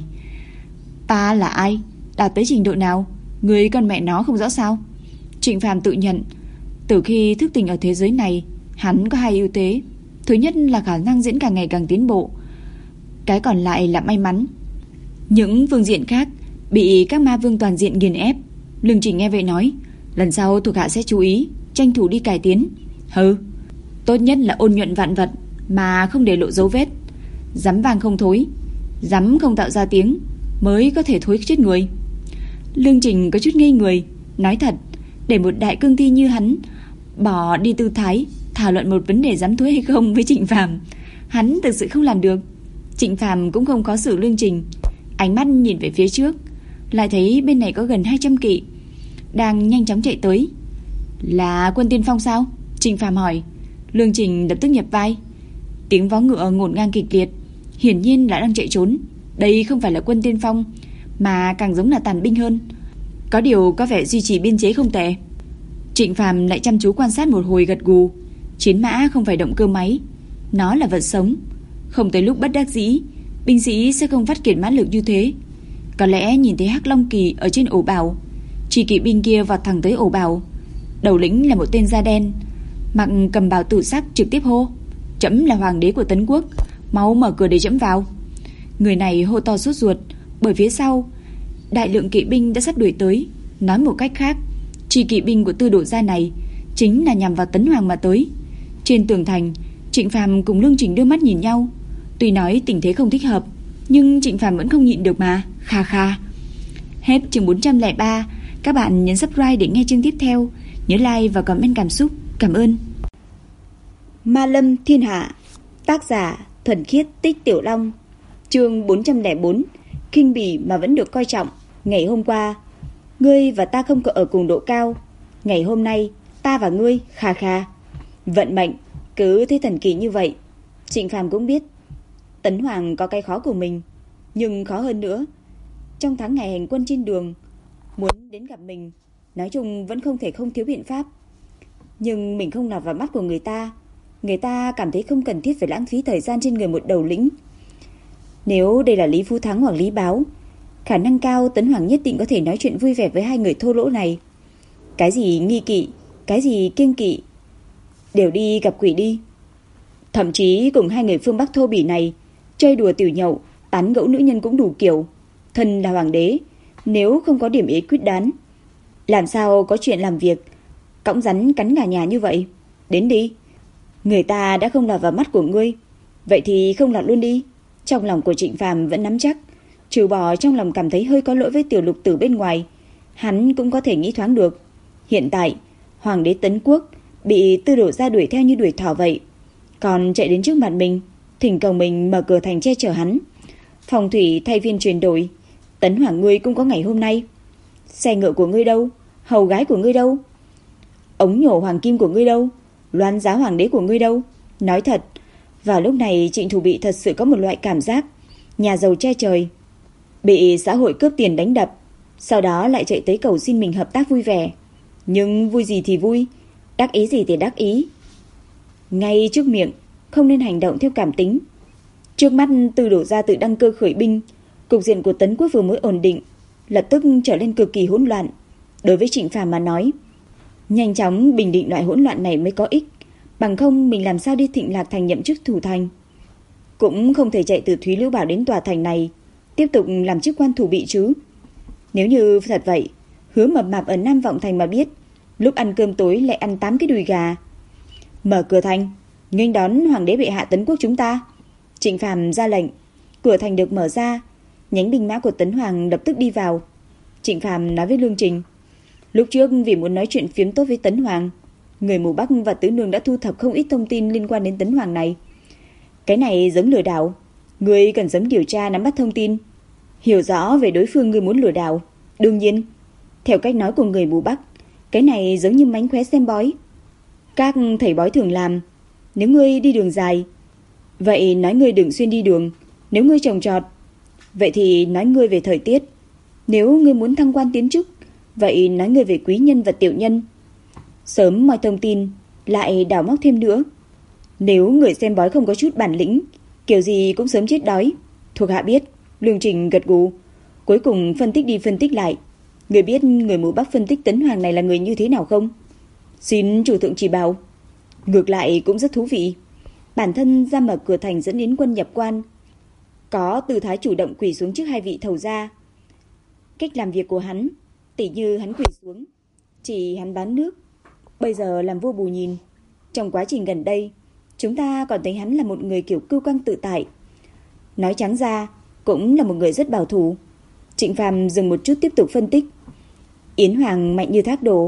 Ta là ai? Đạt tới trình độ nào? Người con mẹ nó không rõ sao? Trịnh Phàm tự nhận, từ khi thức tỉnh ở thế giới này, hắn có hai ưu thế. Thứ nhất là khả năng diễn càng ngày càng tiến bộ, cái còn lại là may mắn. Những phương diện khác bị các ma vương toàn diện nghiền ép. Lương Trình nghe vậy nói, lần sau thuộc hạ sẽ chú ý, tranh thủ đi cải tiến. Hừ, tốt nhất là ôn nhuận vạn vật mà không để lộ dấu vết. Dám vang không thối, dám không tạo ra tiếng mới có thể thối chết người. Lương Trình có chút ngây người. Nói thật, để một đại cương thi như hắn bỏ đi tư thái thảo luận một vấn đề dám thối hay không với Trịnh Phàm, hắn thực sự không làm được. Trịnh Phàm cũng không có xử Lương Trình, ánh mắt nhìn về phía trước, lại thấy bên này có gần hai trăm kỵ đang nhanh chóng chạy tới. Là quân tiên phong sao? Trịnh Phàm hỏi. Lương Trình lập tức nhập vai. Tiếng vó ngựa ngổn ngang kịch liệt, hiển nhiên là đang chạy trốn. Đây không phải là quân tiên phong, mà càng giống là tàn binh hơn. Có điều có vẻ duy trì biên chế không tệ. Trịnh Phàm lại chăm chú quan sát một hồi gật gù. Chiến mã không phải động cơ máy, nó là vật sống. Không tới lúc bất đắc dĩ, binh sĩ sẽ không phát kiệt mã lực như thế. Có lẽ nhìn thấy Hắc Long Kỳ ở trên ổ bào, chỉ kỵ binh kia vọt thẳng tới ổ bào. Đầu lĩnh là một tên da đen, mặc cầm bào tử sắc, trực tiếp hô: "Trẫm là hoàng đế của Tấn Quốc, mau mở cửa để trẫm vào." Người này hô to sốt ruột, bởi phía sau đại lượng kỵ binh đã sắp đuổi tới. Nói một cách khác, chỉ kỵ binh của Tư Độ gia này chính là nhằm vào Tấn Hoàng mà tới. Trên tường thành, Trịnh Phàm cùng Lương Trình đưa mắt nhìn nhau. Tuy nói tình thế không thích hợp, nhưng Trịnh Phàm vẫn không nhịn được mà. Kha kha. Hết chương bốn trăm lẻ ba. Các bạn nhấn subscribe để nghe chương tiếp theo. Nhớ like và comment cảm xúc. Cảm ơn. Ma Lâm Thiên Hạ. Tác giả Thuần Khiết Tích Tiểu Long. Chương bốn trăm lẻ bốn. Khinh bỉ mà vẫn được coi trọng. Ngày hôm qua, ngươi và ta không có ở cùng độ cao. Ngày hôm nay, ta và ngươi kha kha. Vận mệnh cứ thế thần kỳ như vậy. Trịnh Phàm cũng biết Tấn Hoàng có cái khó của mình, nhưng khó hơn nữa, trong tháng ngày hành quân trên đường, muốn đến gặp mình, nói chung vẫn không thể không thiếu biện pháp. Nhưng mình không lọt vào mắt của người ta, người ta cảm thấy không cần thiết phải lãng phí thời gian trên người một đầu lĩnh. Nếu đây là Lý Phú Thắng hoặc Lý Báo, khả năng cao Tấn Hoàng nhất định có thể nói chuyện vui vẻ với hai người thô lỗ này. Cái gì nghi kỵ, cái gì kiêng kỵ, đều đi gặp quỷ đi. Thậm chí cùng hai người phương Bắc thô bỉ này chơi đùa tiểu nhậu, tán gẫu nữ nhân cũng đủ kiểu. Thân là hoàng đế, nếu không có điểm ý quyết đoán, làm sao có chuyện làm việc cõng rắn cắn gà nhà như vậy. Đến đi, người ta đã không lọt vào mắt của ngươi, vậy thì không lọt luôn đi. Trong lòng của Trịnh Phàm vẫn nắm chắc, trừ bỏ trong lòng cảm thấy hơi có lỗi với tiểu lục tử bên ngoài, hắn cũng có thể nghĩ thoáng được. Hiện tại hoàng đế Tấn Quốc bị Tư Đổ Gia đuổi theo như đuổi thỏ vậy, còn chạy đến trước mặt mình, thỉnh cầu mình mở cửa thành che chở hắn. Phong thủy thay phiên chuyển đổi, Tấn Hoàng ngươi cũng có ngày hôm nay. Xe ngựa của ngươi đâu? Hầu gái của ngươi đâu? Ống nhổ hoàng kim của ngươi đâu? Loan giá hoàng đế của ngươi đâu? Nói thật, vào lúc này Trịnh Thủ Bị thật sự có một loại cảm giác nhà giàu che trời, bị xã hội cướp tiền đánh đập, sau đó lại chạy tới cầu xin mình hợp tác vui vẻ. Nhưng vui gì thì vui, đắc ý gì thì đắc ý. Ngay trước miệng, không nên hành động theo cảm tính. Trước mắt Từ Đổ Gia tự đăng cơ khởi binh, cục diện của Tấn quốc vừa mới ổn định, lập tức trở nên cực kỳ hỗn loạn. Đối với Trịnh Phàm mà nói, nhanh chóng bình định loại hỗn loạn này mới có ích, bằng không mình làm sao đi Thịnh Lạc thành nhậm chức thủ thành. Cũng không thể chạy từ Thúy Lữ Bảo đến tòa thành này tiếp tục làm chức quan thủ bị chứ. Nếu như thật vậy, Hứa Mập Mạp ở Nam Vọng thành mà biết, lúc ăn cơm tối lại ăn tám cái đùi gà. Mở cửa thành, nghênh đón hoàng đế bệ hạ Tấn quốc chúng ta. Trịnh Phàm ra lệnh, cửa thành được mở ra, nhánh binh mã của Tấn Hoàng lập tức đi vào. Trịnh Phàm nói với Lương Trình, lúc trước vì muốn nói chuyện phiếm tốt với Tấn Hoàng, người mù Bắc và Tứ Nương đã thu thập không ít thông tin liên quan đến Tấn Hoàng này. Cái này giống lừa đảo, ngươi cần sớm điều tra nắm bắt thông tin, hiểu rõ về đối phương ngươi muốn lừa đảo. Đương nhiên, theo cách nói của người mù Bắc, cái này giống như mánh khóe xem bói. Các thầy bói thường làm, nếu ngươi đi đường dài, vậy nói ngươi đừng xuyên đi đường. Nếu ngươi trồng trọt, vậy thì nói ngươi về thời tiết. Nếu ngươi muốn thăng quan tiến chức, vậy nói ngươi về quý nhân và tiểu nhân. Sớm mọi thông tin, lại đào móc thêm nữa. Nếu người xem bói không có chút bản lĩnh, kiểu gì cũng sớm chết đói. Thuộc hạ biết. Lương Trình gật gù, cuối cùng phân tích đi phân tích lại. Người biết người mù Bắc phân tích Tấn Hoàng này là người như thế nào không? Xin chủ thượng chỉ bảo. Ngược lại cũng rất thú vị. Bản thân ra mở cửa thành dẫn yến quân nhập quan, có tư thái chủ động quỳ xuống trước hai vị thầu gia. Cách làm việc của hắn, tỉ như hắn quỳ xuống, chỉ hắn bán nước, bây giờ làm vua bù nhìn. Trong quá trình gần đây, chúng ta còn thấy hắn là một người kiểu cưu căng tự tại. Nói trắng ra, cũng là một người rất bảo thủ. Trịnh Phàm dừng một chút tiếp tục phân tích. Yến Hoàng mạnh như thác đổ.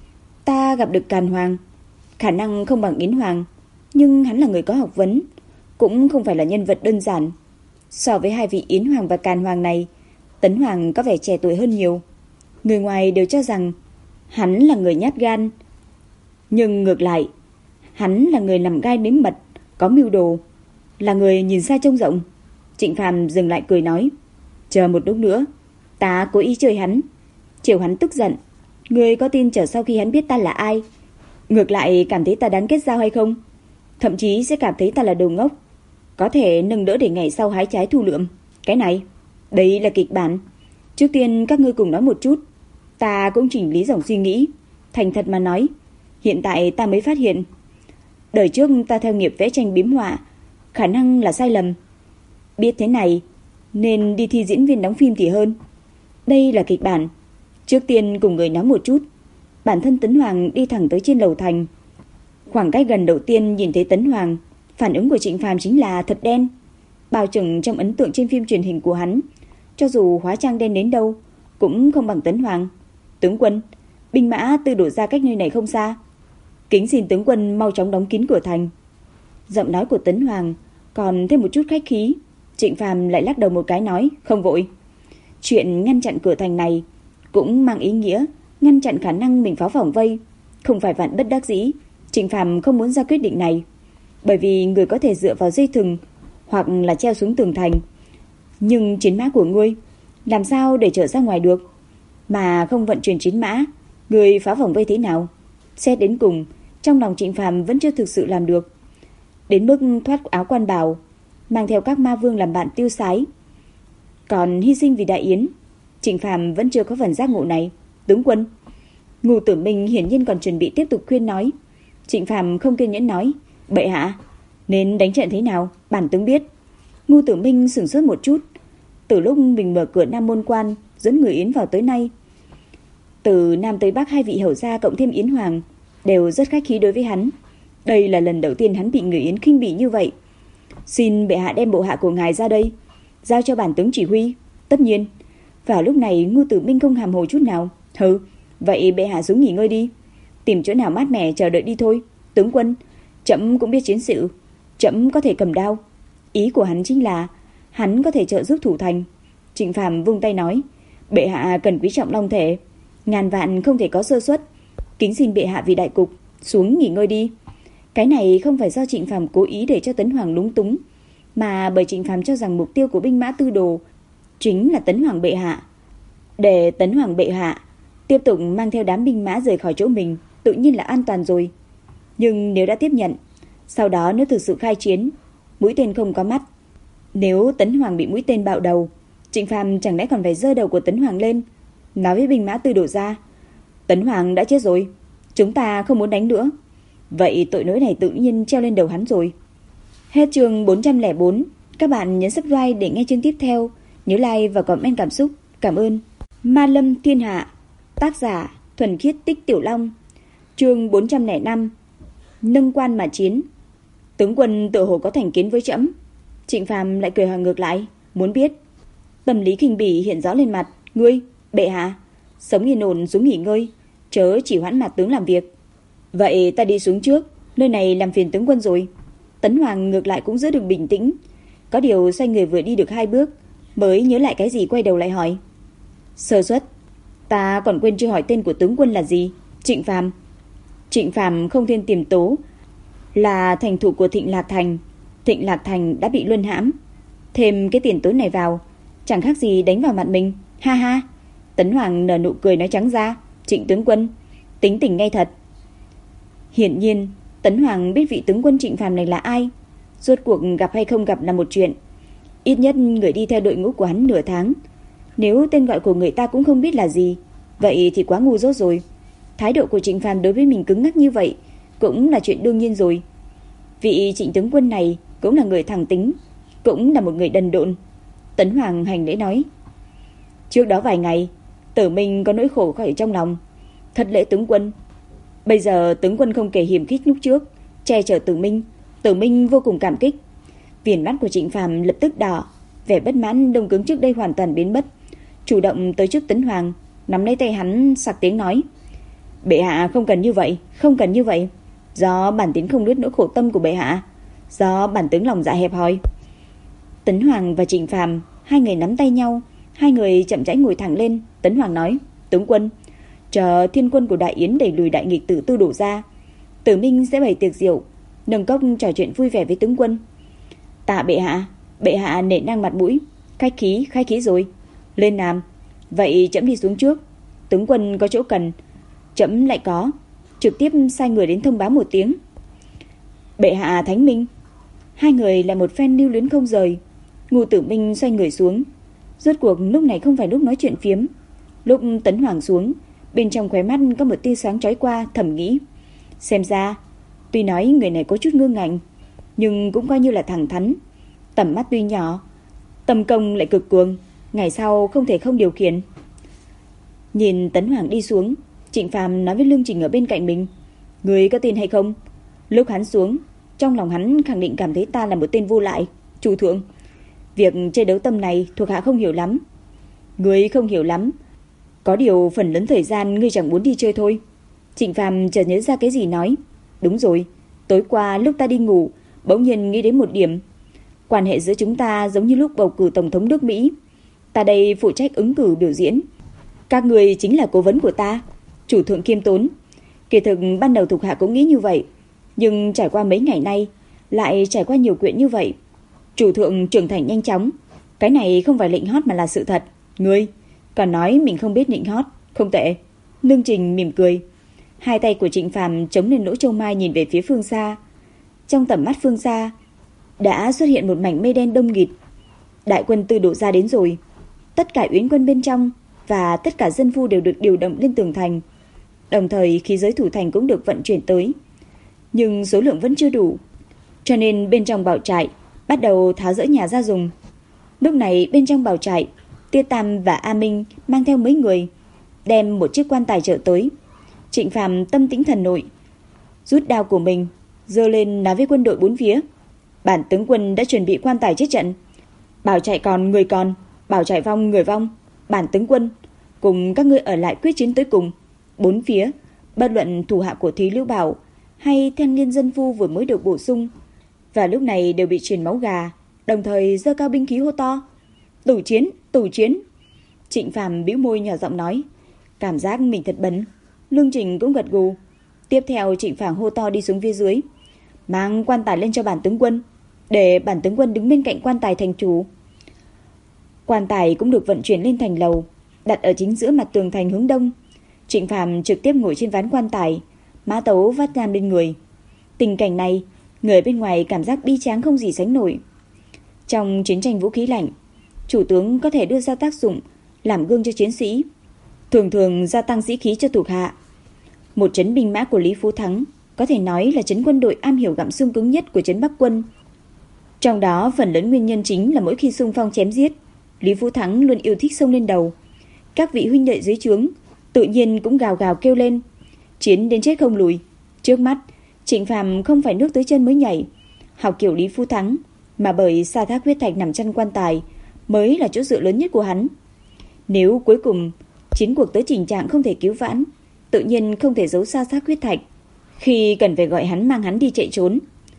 Ta gặp được Càn Hoàng, khả năng không bằng Yến Hoàng, nhưng hắn là người có học vấn, cũng không phải là nhân vật đơn giản. So với hai vị Yến Hoàng và Càn Hoàng này, Tấn Hoàng có vẻ trẻ tuổi hơn nhiều. Người ngoài đều cho rằng hắn là người nhát gan, nhưng ngược lại, hắn là người làm gai nếm mật, có mưu đồ, là người nhìn xa trông rộng. Trịnh Phàm dừng lại cười nói, chờ một lúc nữa, ta cố ý chơi hắn, chiều hắn tức giận. Ngươi có tin chờ sau khi hắn biết ta là ai, ngược lại cảm thấy ta đáng kết giao hay không? Thậm chí sẽ cảm thấy ta là đồ ngốc, có thể nâng đỡ để ngày sau hái trái thu lượm. Cái này, đây là kịch bản. Trước tiên các ngươi cùng nói một chút, ta cũng chỉnh lý dòng suy nghĩ. Thành thật mà nói, hiện tại ta mới phát hiện, đời trước ta theo nghiệp vẽ tranh biếm họa, khả năng là sai lầm. Biết thế này, nên đi thi diễn viên đóng phim thì hơn. Đây là kịch bản. Trước tiên cùng người nói một chút. Bản thân Tấn Hoàng đi thẳng tới trên lầu thành. Khoảng cách gần đầu tiên nhìn thấy Tấn Hoàng, phản ứng của Trịnh Phàm chính là thật đen. Bao chừng trong ấn tượng trên phim truyền hình của hắn, cho dù hóa trang đen đến đâu, cũng không bằng Tấn Hoàng. Tướng quân, binh mã Từ Đổ Gia cách nơi này không xa, kính xin tướng quân mau chóng đóng kín cửa thành. Giọng nói của Tấn Hoàng còn thêm một chút khách khí. Trịnh Phàm lại lắc đầu một cái nói, không vội. Chuyện ngăn chặn cửa thành này cũng mang ý nghĩa ngăn chặn khả năng mình phá vòng vây. Không phải vạn bất đắc dĩ, Trịnh Phàm không muốn ra quyết định này, bởi vì người có thể dựa vào dây thừng hoặc là treo xuống tường thành, nhưng chiến mã của ngươi làm sao để trở ra ngoài được? Mà không vận chuyển chiến mã, người phá vòng vây thế nào? Xét đến cùng, trong lòng Trịnh Phàm vẫn chưa thực sự làm được. Đến mức thoát áo quan bào, mang theo các ma vương làm bạn tiêu sái, còn hy sinh vì đại yến, Trịnh Phàm vẫn chưa có phần giác ngộ này. Tướng quân, Ngô Tử Minh hiển nhiên còn chuẩn bị tiếp tục khuyên nói. Trịnh Phàm không kiên nhẫn nói, bệ hạ, nên đánh trận thế nào, bản tướng biết. Ngô Tử Minh sửng sốt một chút. Từ lúc mình mở cửa Nam Môn Quan dẫn người Yến vào tới nay, từ Nam tới Bắc hai vị hầu gia cộng thêm Yến Hoàng đều rất khách khí đối với hắn. Đây là lần đầu tiên hắn bị người Yến khinh bỉ như vậy. Xin bệ hạ đem bộ hạ của ngài ra đây, giao cho bản tướng chỉ huy. Tất nhiên. Vào lúc này Ngô Tử Minh không hàm hồ chút nào. Hừ, vậy bệ hạ xuống nghỉ ngơi đi. tìm chỗ nào mát mẻ chờ đợi đi thôi. Tướng quân, trẫm cũng biết chiến sự, trẫm có thể cầm đao. Ý của hắn chính là hắn có thể trợ giúp thủ thành. Trịnh Phàm vung tay nói, bệ hạ cần quý trọng long thể, ngàn vạn không thể có sơ suất. Kính xin bệ hạ vì đại cục, xuống nghỉ ngơi đi. Cái này không phải do Trịnh Phàm cố ý để cho Tấn Hoàng lúng túng, mà bởi Trịnh Phàm cho rằng mục tiêu của binh mã tư đồ chính là Tấn Hoàng bệ hạ. Để Tấn Hoàng bệ hạ tiếp tục mang theo đám binh mã rời khỏi chỗ mình, tự nhiên là an toàn rồi. Nhưng nếu đã tiếp nhận, sau đó nếu thực sự khai chiến, mũi tên không có mắt, nếu Tấn Hoàng bị mũi tên bạo đầu, Trịnh Phàm chẳng lẽ còn phải giơ đầu của Tấn Hoàng lên, nói với binh mã tư đồ ra, Tấn Hoàng đã chết rồi, chúng ta không muốn đánh nữa. Vậy tội lỗi này tự nhiên treo lên đầu hắn rồi. Hết chương bốn trăm lẻ bốn. Các bạn nhấn subscribe để nghe chương tiếp theo. Nhớ like và comment cảm xúc. Cảm ơn. Ma Lâm Thiên Hạ. Tác giả Thuần Khiết Tích Tiểu Long. Chương bốn trăm lẻ năm. Nâng quan mà chiến. Tướng quân tự hồ có thành kiến với trẫm. Trịnh Phàm lại cười hỏi ngược lại, muốn biết. Tâm lý khinh bỉ hiện rõ lên mặt. Ngươi, bệ hạ, sống yên ổn xuống nghỉ ngơi, chớ chỉ hoãn mặt tướng làm việc. Vậy ta đi xuống trước, nơi này làm phiền tướng quân rồi. Tấn Hoàng ngược lại cũng giữ được bình tĩnh, có điều xoay người vừa đi được hai bước mới nhớ lại cái gì, quay đầu lại hỏi, sơ suất, ta còn quên chưa hỏi tên của tướng quân là gì. Trịnh Phàm. Trịnh Phàm không thêm tiềm tố, là thành thủ của Thịnh Lạc Thành. Thịnh Lạc Thành đã bị luân hãm, thêm cái tiền tố này vào, chẳng khác gì đánh vào mặt mình. Ha ha. Tấn Hoàng nở nụ cười nói trắng ra, Trịnh tướng quân tính tình ngay thật. Hiển nhiên Tấn Hoàng biết vị tướng quân Trịnh Phàm này là ai. Rốt cuộc gặp hay không gặp là một chuyện, ít nhất người đi theo đội ngũ của hắn nửa tháng, nếu tên gọi của người ta cũng không biết là gì, vậy thì quá ngu dốt rồi. Thái độ của Trịnh Phàm đối với mình cứng ngắc như vậy cũng là chuyện đương nhiên rồi. Vị Trịnh tướng quân này cũng là người thẳng tính, cũng là một người đần độn. Tấn Hoàng hành lễ nói, trước đó vài ngày Tử Minh có nỗi khổ khỏi trong lòng, thật lễ tướng quân. Bây giờ tướng quân không kể hiểm khích lúc trước, che chở Tử Minh, Tử Minh vô cùng cảm kích. Viền mắt của Trịnh Phàm lập tức đỏ, vẻ bất mãn đông cứng trước đây hoàn toàn biến mất, chủ động tới trước Tấn Hoàng, nắm lấy tay hắn sặc tiếng nói, bệ hạ không cần như vậy, không cần như vậy, do bản tính không biết nỗi khổ tâm của bệ hạ, do bản tướng lòng dạ hẹp hòi. Tấn Hoàng và Trịnh Phàm hai người nắm tay nhau, hai người chậm rãi ngồi thẳng lên. Tấn Hoàng nói, tướng quân, chờ thiên quân của Đại Yến đẩy lùi đại nghịch tử Tư Đồ ra, Tử Minh sẽ bày tiệc rượu, nâng cốc trò chuyện vui vẻ với tướng quân. Tạ bệ hạ. Bệ hạ nể nang mặt mũi, khách khí, khách khí rồi. Lên làm. Vậy trẫm đi xuống trước, tướng quân có chỗ cần, trẫm lại có, trực tiếp sai người đến thông báo một tiếng. Bệ hạ thánh minh. Hai người là một phen lưu luyến không rời. Ngô Tử Minh xoay người xuống. Rốt cuộc lúc này không phải lúc nói chuyện phiếm. Lúc Tấn Hoàng xuống, bên trong khóe mắt có một tia sáng chói qua, thầm nghĩ, xem ra tuy nói người này có chút ngơ ngạnh, nhưng cũng coi như là thẳng thắn. Tầm mắt tuy nhỏ, tầm công lại cực cường, ngày sau không thể không điều khiển. Nhìn Tấn Hoàng đi xuống, Trịnh Phàm nói với Lương Trình ở bên cạnh mình, người có tin hay không? Lúc hắn xuống, trong lòng hắn khẳng định cảm thấy ta là một tên vô lại. Chủ thượng, việc chơi đấu tâm này thuộc hạ không hiểu lắm. Ngươi không hiểu lắm, có điều phần lớn thời gian ngươi chẳng muốn đi chơi thôi. Trịnh Phàm chợt nhớ ra cái gì nói, đúng rồi, tối qua lúc ta đi ngủ, bỗng nhiên nghĩ đến một điểm. Quan hệ giữa chúng ta giống như lúc bầu cử tổng thống nước Mỹ. Ta đây phụ trách ứng cử biểu diễn, các người chính là cố vấn của ta. Chủ thượng khiêm tốn. Kỳ thực ban đầu thuộc hạ cũng nghĩ như vậy, nhưng trải qua mấy ngày nay, lại trải qua nhiều chuyện như vậy. Chủ thượng trưởng thành nhanh chóng, cái này không phải lệnh hót mà là sự thật. Ngươi còn nói mình không biết nịnh hót, không tệ. Lương Trình mỉm cười. Hai tay của Trịnh Phàm chống lên lỗ châu mai nhìn về phía phương xa. Trong tầm mắt phương xa đã xuất hiện một mảnh mây đen đông nghịt. Đại quân Tư Đồ ra đến rồi. Tất cả uyển quân bên trong và tất cả dân phu đều được điều động lên tường thành. Đồng thời khí giới thủ thành cũng được vận chuyển tới. Nhưng số lượng vẫn chưa đủ, cho nên bên trong bảo trại bắt đầu tháo dỡ nhà ra dùng. Lúc này bên trong bảo trại, Tia Tam và A Minh mang theo mấy người đem một chiếc quan tài chở tới. Trịnh Phàm tâm tĩnh thần nội, rút đao của mình giơ lên nói với quân đội bốn phía, bản tướng quân đã chuẩn bị quan tài chết trận. Bảo trại còn người còn, bảo trại vong người vong. Bản tướng quân cùng các ngươi ở lại quyết chiến tới cùng. Bốn phía Bất luận thủ hạ của Thúy Lưu Bảo hay thanh niên dân phu vừa mới được bổ sung, và lúc này đều bị truyền máu gà, đồng thời giơ cao binh khí hô to: "Tù chiến, tù chiến!" Trịnh Phàm bĩu môi nhỏ giọng nói, cảm giác mình thật bấn. Lương Trình cũng gật gù. Tiếp theo Trịnh Phàm hô to đi xuống phía dưới: "Mang quan tài lên cho bản tướng quân, để bản tướng quân đứng bên cạnh quan tài thành chủ." Quan tài cũng được vận chuyển lên thành lầu, đặt ở chính giữa mặt tường thành hướng đông. Trịnh Phàm trực tiếp ngồi trên ván quan tài, mã tấu vắt ngang bên người. Tình cảnh này, người bên ngoài cảm giác bi tráng không gì sánh nổi. Trong chiến tranh vũ khí lạnh, chủ tướng có thể đưa ra tác dụng làm gương cho chiến sĩ, thường thường gia tăng sĩ khí cho thuộc hạ. Một trấn binh mã của Lý Phú Thắng có thể nói là trấn quân đội am hiểu gặm xương cứng nhất của trấn Bắc quân. Trong đó phần lớn nguyên nhân chính là mỗi khi xung phong chém giết, Lý Phú Thắng luôn yêu thích xông lên đầu. Các vị huynh đệ dưới trướng tự nhiên cũng gào gào kêu lên, chiến đến chết không lùi. Trước mắt, Trịnh Phàm không phải nước tới chân mới nhảy, học kiểu Lý Phú Thắng, mà bởi sa thác huyết thạch nằm trong quan tài mới là chỗ dựa lớn nhất của hắn. Nếu cuối cùng chiến cuộc tới tình trạng không thể cứu vãn, tự nhiên không thể giấu sa thác huyết thạch, khi cần phải gọi hắn mang hắn đi chạy trốn.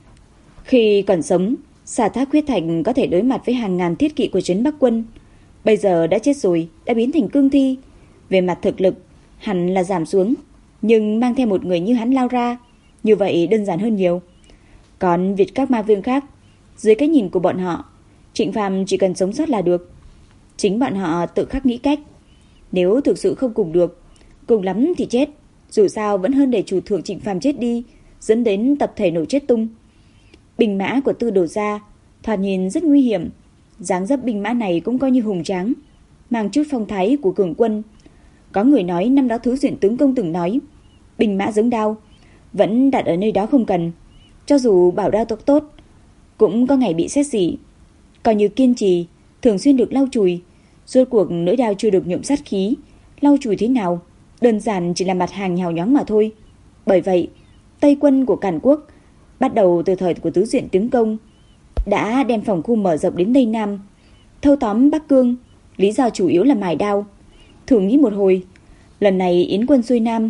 Khi còn sống, sa thác huyết thạch có thể đối mặt với hàng ngàn thiết kỵ của trấn Bắc quân. Bây giờ đã chết rồi, đã biến thành cương thi. Về mặt thực lực, hẳn là giảm xuống, nhưng mang theo một người như hắn lao ra, như vậy đơn giản hơn nhiều. Còn việc các ma vương khác, dưới cái nhìn của bọn họ, Trịnh Phàm chỉ cần sống sót là được. Chính bọn họ tự khắc nghĩ cách. Nếu thực sự không cùng được, cùng lắm thì chết, dù sao vẫn hơn để chủ thượng Trịnh Phàm chết đi, dẫn đến tập thể nổ chết tung. Binh mã của Tư Đồ gia thoạt nhìn rất nguy hiểm, dáng dấp binh mã này cũng coi như hùng tráng, mang chút phong thái của cường quân. Có người nói năm đó Thứ Duyện tướng công từng nói, binh mã giống đao, vẫn đặt ở nơi đó không cần, cho dù bảo đao tốt tốt, cũng có ngày bị xét xỉ. Coi như kiên trì, thường xuyên được lau chùi. Rốt cuộc lưỡi đao chưa được nhuộm sát khí, lau chùi thế nào, đơn giản chỉ là mặt hàng nhào nhoáng mà thôi. Bởi vậy, Tây quân của Càn Quốc bắt đầu từ thời của Tứ Duyện tướng công đã đem phòng khu mở rộng đến Tây Nam, thâu tóm Bắc Cương, lý do chủ yếu là mài đao. Thử nghĩ một hồi, lần này yến quân xuôi Nam,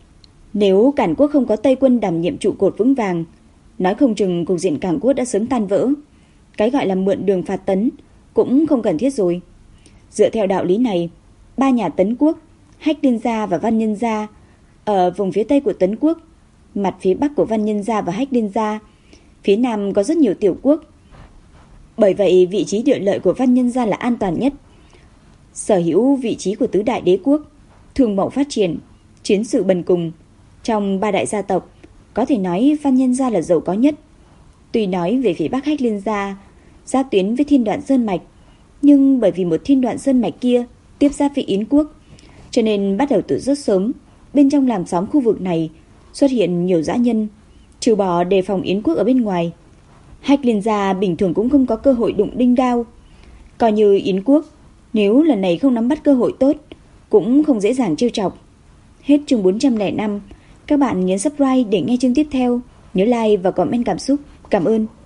nếu Càn Quốc không có Tây quân đảm nhiệm trụ cột vững vàng, nói không chừng cục diện Càn Quốc đã sớm tan vỡ. Cái gọi là mượn đường phạt tấn cũng không cần thiết rồi. Dựa theo đạo lý này, ba nhà Tấn Quốc, Hách Liên gia và Văn Nhân gia ở vùng phía tây của Tấn Quốc, mặt phía bắc của Văn Nhân gia và Hách Liên gia, phía nam có rất nhiều tiểu quốc. Bởi vậy vị trí địa lợi của Văn Nhân gia là an toàn nhất, sở hữu vị trí của tứ đại đế quốc, thương mậu phát triển, chiến sự bần cùng. Trong ba đại gia tộc, có thể nói Văn Nhân gia là giàu có nhất. Tuy nói về phía bắc Hách Liên gia giáp tuyến với Thiên Đoạn Sơn mạch, nhưng bởi vì một Thiên Đoạn Sơn mạch kia tiếp giáp với Yến quốc, cho nên bắt đầu từ rất sớm, bên trong làng xóm khu vực này xuất hiện nhiều dã nhân, trừ bỏ đề phòng Yến quốc ở bên ngoài. Hách Liên gia bình thường cũng không có cơ hội đụng đinh đao, coi như Yến quốc nếu lần này không nắm bắt cơ hội tốt, cũng không dễ dàng trêu chọc. Hết chương bốn trăm lẻ năm. Các bạn nhấn subscribe để nghe chương tiếp theo. Nhớ like và comment cảm xúc. Cảm ơn.